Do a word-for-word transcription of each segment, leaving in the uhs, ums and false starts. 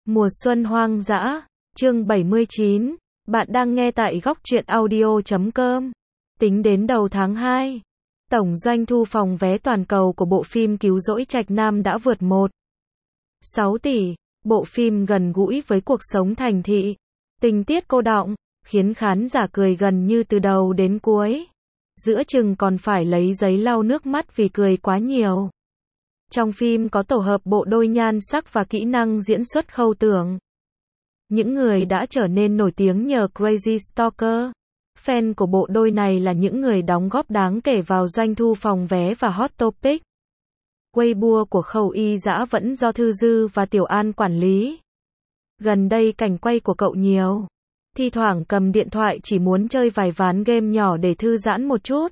Mùa xuân hoang dã, chương bảy mươi chín. Bạn đang nghe tại góc truyện audio chấm com. Tính đến đầu tháng hai, tổng doanh thu phòng vé toàn cầu của bộ phim Cứu rỗi Trạch Nam đã vượt một phẩy sáu tỷ. Bộ phim gần gũi với cuộc sống thành thị, tình tiết cô đọng, khiến khán giả cười gần như từ đầu đến cuối. Giữa chừng còn phải lấy giấy lau nước mắt vì cười quá nhiều. Trong phim có tổ hợp bộ đôi nhan sắc và kỹ năng diễn xuất Khâu Tưởng. Những người đã trở nên nổi tiếng nhờ Crazy Stalker. Fan của bộ đôi này là những người đóng góp đáng kể vào doanh thu phòng vé và Hot Topic. Weibo của Khâu Y Dã vẫn do Thư Dư và Tiểu An quản lý. Gần đây cảnh quay của cậu nhiều. Thi thoảng cầm điện thoại chỉ muốn chơi vài ván game nhỏ để thư giãn một chút.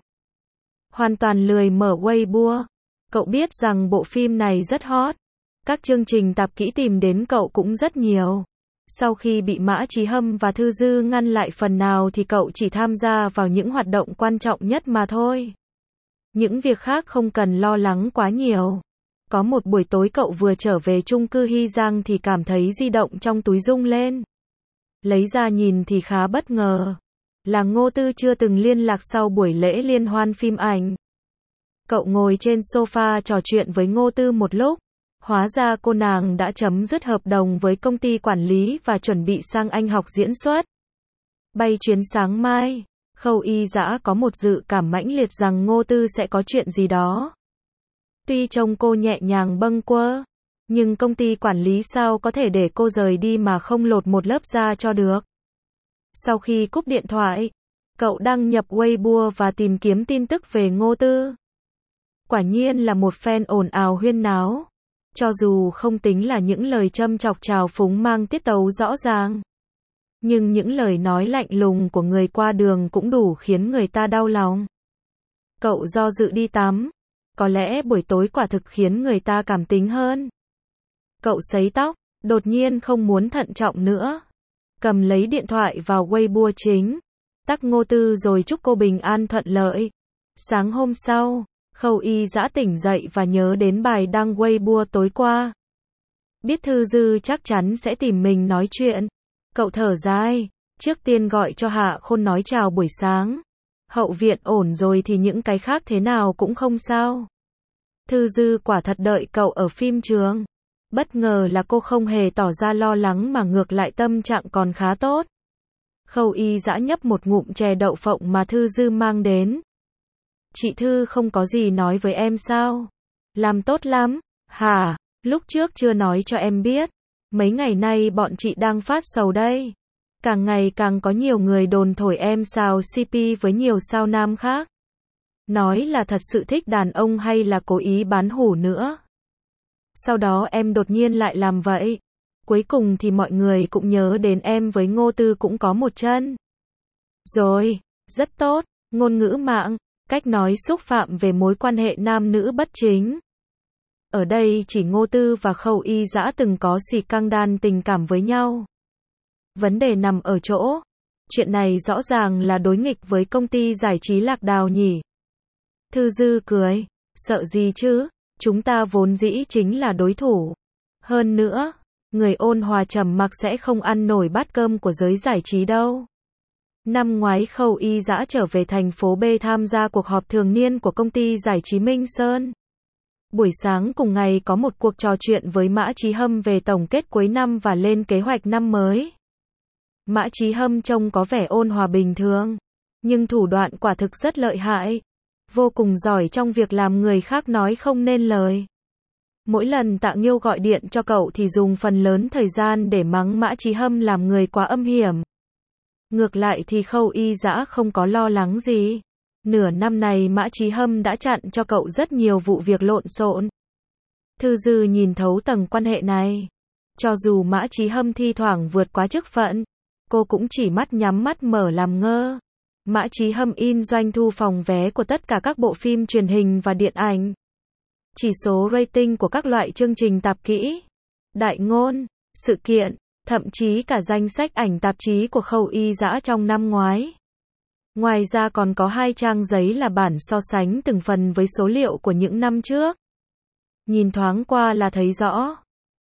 Hoàn toàn lười mở Weibo. Cậu biết rằng bộ phim này rất hot. Các chương trình tạp kỹ tìm đến cậu cũng rất nhiều. Sau khi bị Mã Chí Hâm và Thư Dư ngăn lại phần nào thì cậu chỉ tham gia vào những hoạt động quan trọng nhất mà thôi. Những việc khác không cần lo lắng quá nhiều. Có một buổi tối cậu vừa trở về chung cư Hy Giang thì cảm thấy di động trong túi rung lên. Lấy ra nhìn thì khá bất ngờ. Là Ngô Tư chưa từng liên lạc sau buổi lễ liên hoan phim ảnh. Cậu ngồi trên sofa trò chuyện với Ngô Tư một lúc. Hóa ra cô nàng đã chấm dứt hợp đồng với công ty quản lý và chuẩn bị sang Anh học diễn xuất. Bay chuyến sáng mai, Khâu Y Dã có một dự cảm mãnh liệt rằng Ngô Tư sẽ có chuyện gì đó. Tuy trông cô nhẹ nhàng bâng quơ, nhưng công ty quản lý sao có thể để cô rời đi mà không lột một lớp da cho được. Sau khi cúp điện thoại, cậu đăng nhập Weibo và tìm kiếm tin tức về Ngô Tư. Quả nhiên là một fan ồn ào huyên náo. Cho dù không tính là những lời châm chọc trào phúng mang tiết tấu rõ ràng, nhưng những lời nói lạnh lùng của người qua đường cũng đủ khiến người ta đau lòng. Cậu do dự đi tắm. Có lẽ buổi tối quả thực khiến người ta cảm tính hơn. Cậu sấy tóc, đột nhiên không muốn thận trọng nữa. Cầm lấy điện thoại vào Weibo chính. Tag Ngô Tư rồi chúc cô bình an thuận lợi. Sáng hôm sau, Khâu Y Dã tỉnh dậy và nhớ đến bài đăng Weibo tối qua. Biết Thư Dư chắc chắn sẽ tìm mình nói chuyện. Cậu thở dài, trước tiên gọi cho Hạ Khôn nói chào buổi sáng. Hậu viện ổn rồi thì những cái khác thế nào cũng không sao. Thư Dư quả thật đợi cậu ở phim trường. Bất ngờ là cô không hề tỏ ra lo lắng mà ngược lại tâm trạng còn khá tốt. Khâu Y Dã nhấp một ngụm chè đậu phộng mà Thư Dư mang đến. Chị Thư không có gì nói với em sao? Làm tốt lắm, hả? Lúc trước chưa nói cho em biết. Mấy ngày nay bọn chị đang phát sầu đây. Càng ngày càng có nhiều người đồn thổi em xào xê pê với nhiều sao nam khác. Nói là thật sự thích đàn ông hay là cố ý bán hủ nữa. Sau đó em đột nhiên lại làm vậy. Cuối cùng thì mọi người cũng nhớ đến em với Ngô Tư cũng có một chân. Rồi, rất tốt, ngôn ngữ mạng, cách nói xúc phạm về mối quan hệ nam nữ bất chính. Ở đây chỉ Ngô Tư và Khâu Y Dã từng có xì căng đan tình cảm với nhau. Vấn đề nằm ở chỗ, chuyện này rõ ràng là đối nghịch với công ty giải trí Lạc Đào nhỉ. Thư Dư cười, sợ gì chứ, chúng ta vốn dĩ chính là đối thủ. Hơn nữa, người ôn hòa trầm mặc sẽ không ăn nổi bát cơm của giới giải trí đâu. Năm ngoái Khâu Y Dã trở về thành phố B tham gia cuộc họp thường niên của công ty giải trí Minh Sơn. Buổi sáng cùng ngày có một cuộc trò chuyện với Mã Chí Hâm về tổng kết cuối năm và lên kế hoạch năm mới. Mã Chí Hâm trông có vẻ ôn hòa bình thường, nhưng thủ đoạn quả thực rất lợi hại. Vô cùng giỏi trong việc làm người khác nói không nên lời. Mỗi lần Tạ Nghiêu gọi điện cho cậu thì dùng phần lớn thời gian để mắng Mã Chí Hâm làm người quá âm hiểm. Ngược lại thì Khâu Y Dã không có lo lắng gì. Nửa năm này Mã Chí Hâm đã chặn cho cậu rất nhiều vụ việc lộn xộn. Thư Dư nhìn thấu tầng quan hệ này. Cho dù Mã Chí Hâm thi thoảng vượt quá chức phận, cô cũng chỉ mắt nhắm mắt mở làm ngơ. Mã Chí Hâm in doanh thu phòng vé của tất cả các bộ phim truyền hình và điện ảnh. Chỉ số rating của các loại chương trình tạp kỹ, đại ngôn, sự kiện, thậm chí cả danh sách ảnh tạp chí của Khâu Y Dã trong năm ngoái. Ngoài ra còn có hai trang giấy là bản so sánh từng phần với số liệu của những năm trước. Nhìn thoáng qua là thấy rõ.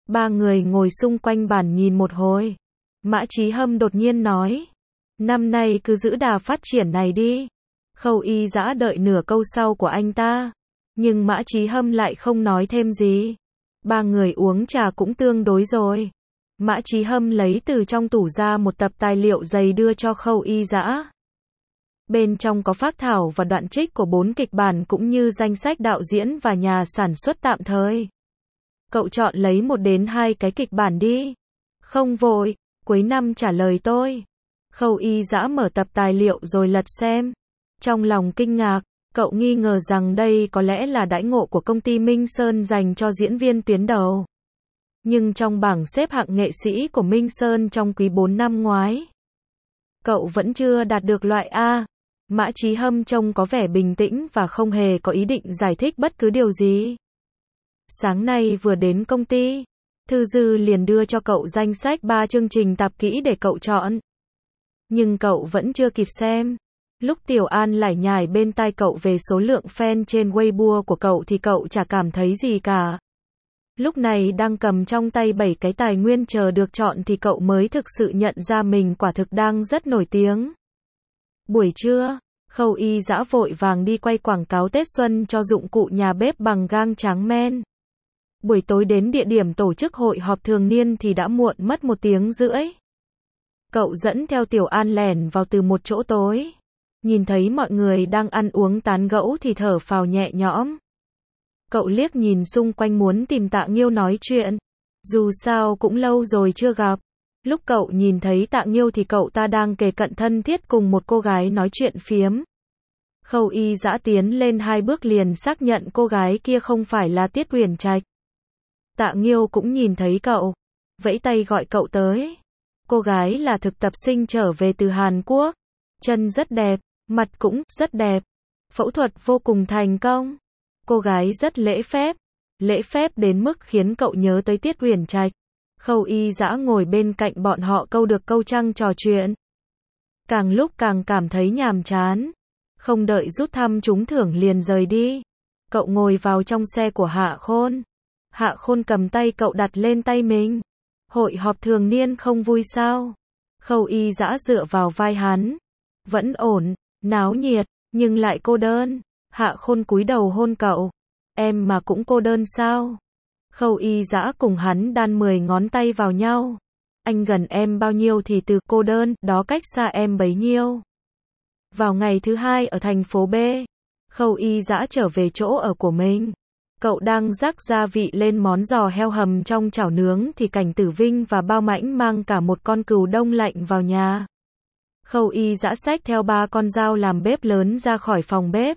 Ba người ngồi xung quanh bàn nhìn một hồi. Mã Chí Hâm đột nhiên nói. Năm nay cứ giữ đà phát triển này đi. Khâu Y Dã đợi nửa câu sau của anh ta. Nhưng Mã Chí Hâm lại không nói thêm gì. Ba người uống trà cũng tương đối rồi. Mã Chí Hâm lấy từ trong tủ ra một tập tài liệu dày đưa cho Khâu Y Dã. Bên trong có phác thảo và đoạn trích của bốn kịch bản cũng như danh sách đạo diễn và nhà sản xuất tạm thời. Cậu chọn lấy một đến hai cái kịch bản đi. Không vội, cuối năm trả lời tôi. Khâu Y Dã mở tập tài liệu rồi lật xem. Trong lòng kinh ngạc, cậu nghi ngờ rằng đây có lẽ là đãi ngộ của công ty Minh Sơn dành cho diễn viên tuyến đầu. Nhưng trong bảng xếp hạng nghệ sĩ của Minh Sơn trong quý bốn năm ngoái, cậu vẫn chưa đạt được loại A. Mã Chí Hâm trông có vẻ bình tĩnh và không hề có ý định giải thích bất cứ điều gì. Sáng nay vừa đến công ty, Thư Dư liền đưa cho cậu danh sách ba chương trình tạp kỹ để cậu chọn. Nhưng cậu vẫn chưa kịp xem. Lúc Tiểu An lải nhải bên tai cậu về số lượng fan trên Weibo của cậu thì cậu chả cảm thấy gì cả. Lúc này đang cầm trong tay bảy cái tài nguyên chờ được chọn thì cậu mới thực sự nhận ra mình quả thực đang rất nổi tiếng. Buổi trưa, Khâu Y Dã vội vàng đi quay quảng cáo Tết Xuân cho dụng cụ nhà bếp bằng gang tráng men. Buổi tối đến địa điểm tổ chức hội họp thường niên thì đã muộn mất một tiếng rưỡi. Cậu dẫn theo Tiểu An lẻn vào từ một chỗ tối. Nhìn thấy mọi người đang ăn uống tán gẫu thì thở phào nhẹ nhõm. Cậu liếc nhìn xung quanh muốn tìm Tạ Nghiêu nói chuyện. Dù sao cũng lâu rồi chưa gặp. Lúc cậu nhìn thấy Tạ Nghiêu thì cậu ta đang kề cận thân thiết cùng một cô gái nói chuyện phiếm. Khâu Y Dã tiến lên hai bước liền xác nhận cô gái kia không phải là Tiết Uyển Trạch. Tạ Nghiêu cũng nhìn thấy cậu, vẫy tay gọi cậu tới. Cô gái là thực tập sinh trở về từ Hàn Quốc. Chân rất đẹp, mặt cũng rất đẹp. Phẫu thuật vô cùng thành công. Cô gái rất lễ phép. Lễ phép đến mức khiến cậu nhớ tới Tiết Uyển Trạch. Khâu Y Dã ngồi bên cạnh bọn họ câu được câu trăng trò chuyện. Càng lúc càng cảm thấy nhàm chán. Không đợi rút thăm trúng thưởng liền rời đi. Cậu ngồi vào trong xe của Hạ Khôn. Hạ Khôn cầm tay cậu đặt lên tay mình. Hội họp thường niên không vui sao? Khâu Y Dã dựa vào vai hắn. Vẫn ổn, náo nhiệt, nhưng lại cô đơn. Hạ Khôn cúi đầu hôn cậu. Em mà cũng cô đơn sao? Khâu Y Dã cùng hắn đan mười ngón tay vào nhau. Anh gần em bao nhiêu thì từ cô đơn, đó cách xa em bấy nhiêu. Vào ngày thứ hai ở thành phố B, Khâu Y Dã trở về chỗ ở của mình. Cậu đang rắc gia vị lên món giò heo hầm trong chảo nướng thì Cảnh Tử Vinh và Bao Mãnh mang cả một con cừu đông lạnh vào nhà. Khâu Y Dã xách theo ba con dao làm bếp lớn ra khỏi phòng bếp.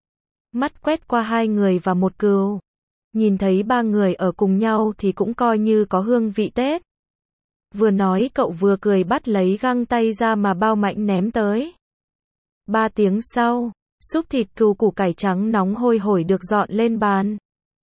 Mắt quét qua hai người và một cừu. Nhìn thấy ba người ở cùng nhau thì cũng coi như có hương vị Tết. Vừa nói cậu vừa cười bắt lấy găng tay ra mà Bao Mãnh ném tới. Ba tiếng sau, súp thịt cừu củ cải trắng nóng hôi hổi được dọn lên bàn.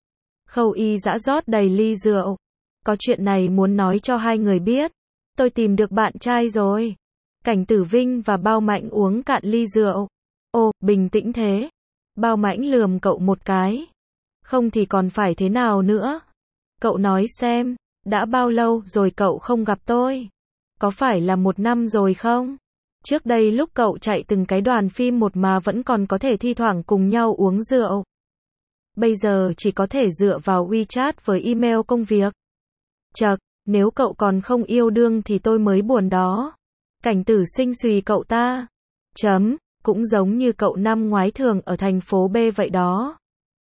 Khâu Y Dã rót đầy ly rượu. Có chuyện này muốn nói cho hai người biết. Tôi tìm được bạn trai rồi. Cảnh Tử Vinh và Bao Mãnh uống cạn ly rượu. Ồ, bình tĩnh thế. Bao Mãnh lườm cậu một cái. Không thì còn phải thế nào nữa? Cậu nói xem, đã bao lâu rồi cậu không gặp tôi? Có phải là một năm rồi không? Trước đây lúc cậu chạy từng cái đoàn phim một mà vẫn còn có thể thi thoảng cùng nhau uống rượu. Bây giờ chỉ có thể dựa vào WeChat với email công việc. Chậc, nếu cậu còn không yêu đương thì tôi mới buồn đó. Cảnh Tử Sinh xùy cậu ta. Chấm, cũng giống như cậu năm ngoái thường ở thành phố B vậy đó.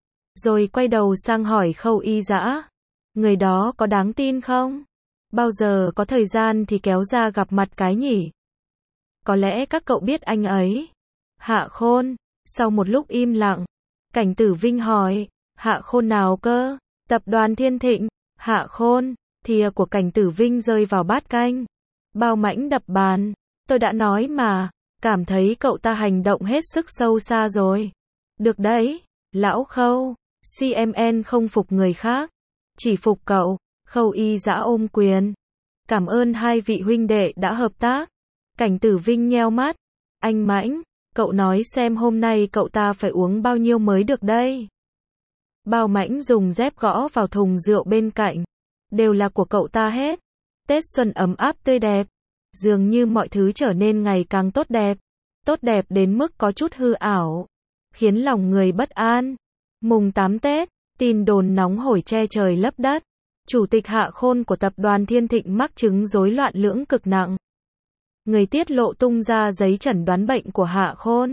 Rồi quay đầu sang hỏi Khâu Y Dã. Người đó có đáng tin không? Bao giờ có thời gian thì kéo ra gặp mặt cái nhỉ? Có lẽ các cậu biết anh ấy. Hạ Khôn. Sau một lúc im lặng, Cảnh Tử Vinh hỏi. Hạ Khôn nào cơ? Tập đoàn Thiên Thịnh. Hạ Khôn. Thìa của Cảnh Tử Vinh rơi vào bát canh. Bao Mãnh đập bàn. Tôi đã nói mà. Cảm thấy cậu ta hành động hết sức sâu xa rồi. Được đấy. Lão Khâu. xê em en không phục người khác. Chỉ phục cậu. Khâu Y Dã ôm quyền. Cảm ơn hai vị huynh đệ đã hợp tác. Cảnh Tử Vinh nheo mắt. Anh Mãnh, cậu nói xem hôm nay cậu ta phải uống bao nhiêu mới được đây. Bao Mãnh dùng dép gõ vào thùng rượu bên cạnh. đều là của cậu ta hết. Tết xuân ấm áp tươi đẹp. Dường như mọi thứ trở nên ngày càng tốt đẹp. Tốt đẹp đến mức có chút hư ảo. Khiến lòng người bất an. Mùng tám Tết, tin đồn nóng hổi che trời lấp đất. Chủ tịch Hạ Khôn của tập đoàn Thiên Thịnh mắc chứng rối loạn lưỡng cực nặng. Người tiết lộ tung ra giấy chẩn đoán bệnh của Hạ Khôn.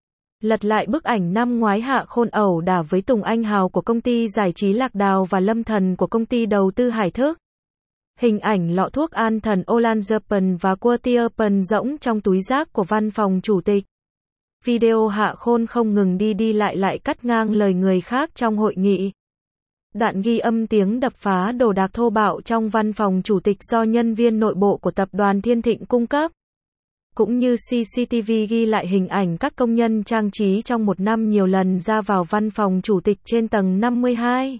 Lật lại bức ảnh năm ngoái Hạ Khôn ẩu đả với Tùng Anh Hào của công ty giải trí Lạc Đào và Lâm Thần của công ty đầu tư Hải Thức. Hình ảnh lọ thuốc an thần Olanzapine và Quetiapine rỗng trong túi rác của văn phòng chủ tịch. Video Hạ Khôn không ngừng đi đi lại lại cắt ngang lời người khác trong hội nghị. Đoạn ghi âm tiếng đập phá đồ đạc thô bạo trong văn phòng chủ tịch do nhân viên nội bộ của tập đoàn Thiên Thịnh cung cấp. Cũng như xê xê tê vê ghi lại hình ảnh các công nhân trang trí trong một năm nhiều lần ra vào văn phòng chủ tịch trên tầng năm mươi hai.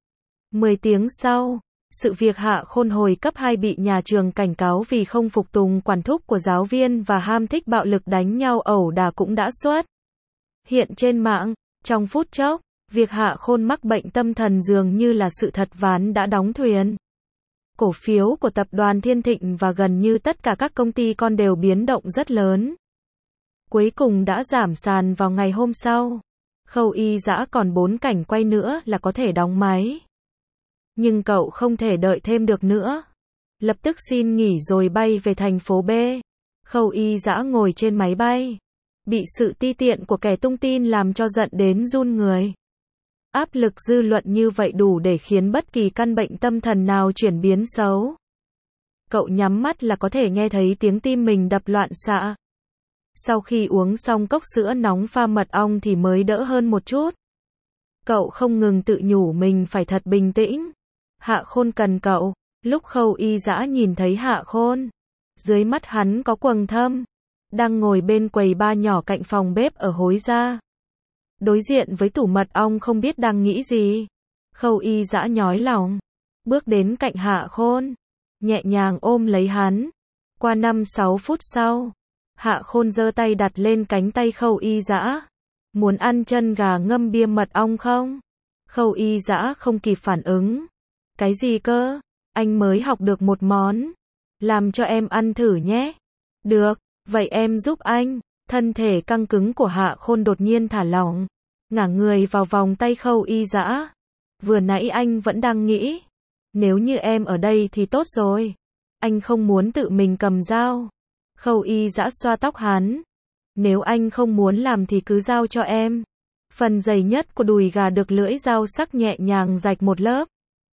mười tiếng sau, sự việc Hạ Khôn hồi cấp hai bị nhà trường cảnh cáo vì không phục tùng quản thúc của giáo viên và ham thích bạo lực đánh nhau ẩu đả cũng đã xuất hiện trên mạng. Trong phút chốc, việc Hạ Khôn mắc bệnh tâm thần dường như là sự thật ván đã đóng thuyền. Cổ phiếu của tập đoàn Thiên Thịnh và gần như tất cả các công ty con đều biến động rất lớn. Cuối cùng đã giảm sàn vào ngày hôm sau. Khâu Y Dã còn bốn cảnh quay nữa là có thể đóng máy. Nhưng cậu không thể đợi thêm được nữa. Lập tức xin nghỉ rồi bay về thành phố B. Khâu Y Dã ngồi trên máy bay. Bị sự ti tiện của kẻ tung tin làm cho giận đến run người. Áp lực dư luận như vậy đủ để khiến bất kỳ căn bệnh tâm thần nào chuyển biến xấu. Cậu nhắm mắt là có thể nghe thấy tiếng tim mình đập loạn xạ. Sau khi uống xong cốc sữa nóng pha mật ong thì mới đỡ hơn một chút. Cậu không ngừng tự nhủ mình phải thật bình tĩnh. Hạ Khôn cần cậu. Lúc Khâu Y Dã nhìn thấy Hạ Khôn, dưới mắt hắn có quầng thâm, đang ngồi bên quầy bar nhỏ cạnh phòng bếp ở Hối Gia. Đối diện với tủ mật ong không biết đang nghĩ gì. Khâu Y Dã nhói lòng, bước đến cạnh Hạ Khôn, nhẹ nhàng ôm lấy hắn. Qua năm sáu phút sau, Hạ Khôn giơ tay đặt lên cánh tay Khâu Y Dã. Muốn ăn chân gà ngâm bia mật ong không? Khâu Y Dã không kịp phản ứng. Cái gì cơ? Anh mới học được một món. Làm cho em ăn thử nhé. Được, vậy em giúp anh. Thân thể căng cứng của Hạ Khôn đột nhiên thả lỏng, ngả người vào vòng tay Khâu Y Dã. Vừa nãy anh vẫn đang nghĩ, nếu như em ở đây thì tốt rồi. Anh không muốn tự mình cầm dao. Khâu Y Dã xoa tóc hắn. Nếu anh không muốn làm thì cứ giao cho em. Phần dày nhất của đùi gà được lưỡi dao sắc nhẹ nhàng rạch một lớp.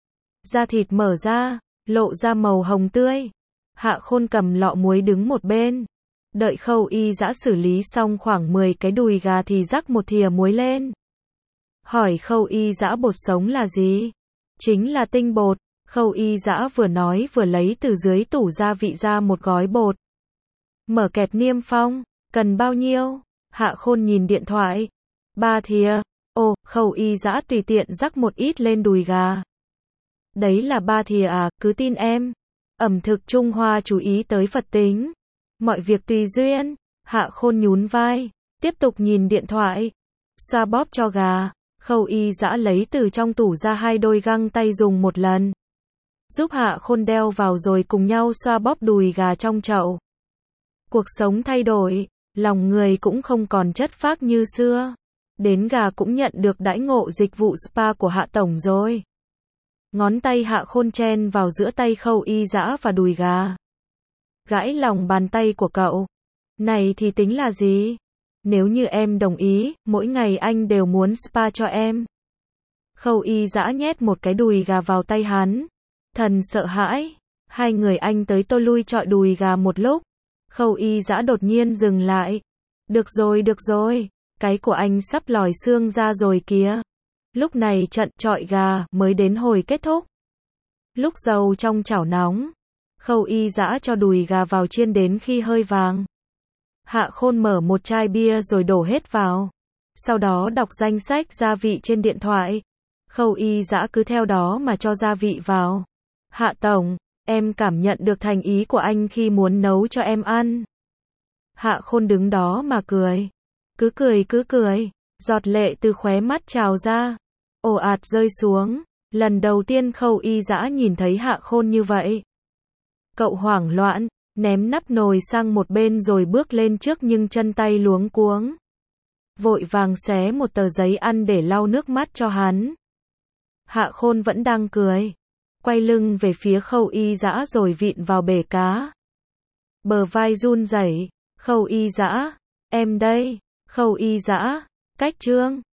Da thịt mở ra, lộ ra màu hồng tươi. Hạ Khôn cầm lọ muối đứng một bên. Đợi Khâu Y Dã xử lý xong khoảng mười cái đùi gà thì rắc một thìa muối lên. Hỏi Khâu Y Dã bột sống là gì? Chính là tinh bột. Khâu Y Dã vừa nói vừa lấy từ dưới tủ gia vị ra một gói bột. Mở kẹp niêm phong. Cần bao nhiêu? Hạ Khôn nhìn điện thoại. Ba thìa. Ồ, Khâu Y Dã tùy tiện rắc một ít lên đùi gà. Đấy là ba thìa à, cứ tin em. Ẩm thực Trung Hoa chú ý tới Phật tính. Mọi việc tùy duyên. Hạ Khôn nhún vai, tiếp tục nhìn điện thoại. Xoa bóp cho gà. Khâu Y Dã lấy từ trong tủ ra hai đôi găng tay dùng một lần. Giúp Hạ Khôn đeo vào rồi cùng nhau xoa bóp đùi gà trong chậu. Cuộc sống thay đổi, lòng người cũng không còn chất phác như xưa. Đến gà cũng nhận được đãi ngộ dịch vụ spa của Hạ Tổng rồi. Ngón tay Hạ Khôn chen vào giữa tay Khâu Y Dã và đùi gà. Gãi lòng bàn tay của cậu. Này thì tính là gì? Nếu như em đồng ý, mỗi ngày anh đều muốn spa cho em. Khâu Y Dã nhét một cái đùi gà vào tay hắn. Thần sợ hãi. Hai người anh tới tôi lui chọi đùi gà một lúc. Khâu Y Dã đột nhiên dừng lại. Được rồi, được rồi. Cái của anh sắp lòi xương ra rồi kìa. Lúc này trận chọi gà mới đến hồi kết thúc. Lúc dầu trong chảo nóng, Khâu Y Dã cho đùi gà vào chiên đến khi hơi vàng. Hạ Khôn mở một chai bia rồi đổ hết vào. Sau đó đọc danh sách gia vị trên điện thoại. Khâu Y Dã cứ theo đó mà cho gia vị vào. Hạ Tổng, em cảm nhận được thành ý của anh khi muốn nấu cho em ăn. Hạ Khôn đứng đó mà cười. Cứ cười cứ cười. Giọt lệ từ khóe mắt trào ra. Ồ ạt rơi xuống. Lần đầu tiên Khâu Y Dã nhìn thấy Hạ Khôn như vậy. Cậu hoảng loạn, ném nắp nồi sang một bên rồi bước lên trước nhưng chân tay luống cuống. Vội vàng xé một tờ giấy ăn để lau nước mắt cho hắn. Hạ Khôn vẫn đang cười. Quay lưng về phía Khâu Y Dã rồi vịn vào bể cá. Bờ vai run rẩy. Khâu Y Dã, em đây. Khâu Y Dã, cách Trương.